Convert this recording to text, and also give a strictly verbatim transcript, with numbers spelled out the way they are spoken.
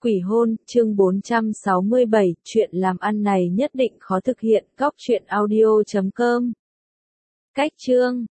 Quỷ hôn, chương bốn trăm sáu mươi bảy, chuyện làm ăn này nhất định khó thực hiện, cóc truyện audio chấm com. Cách chương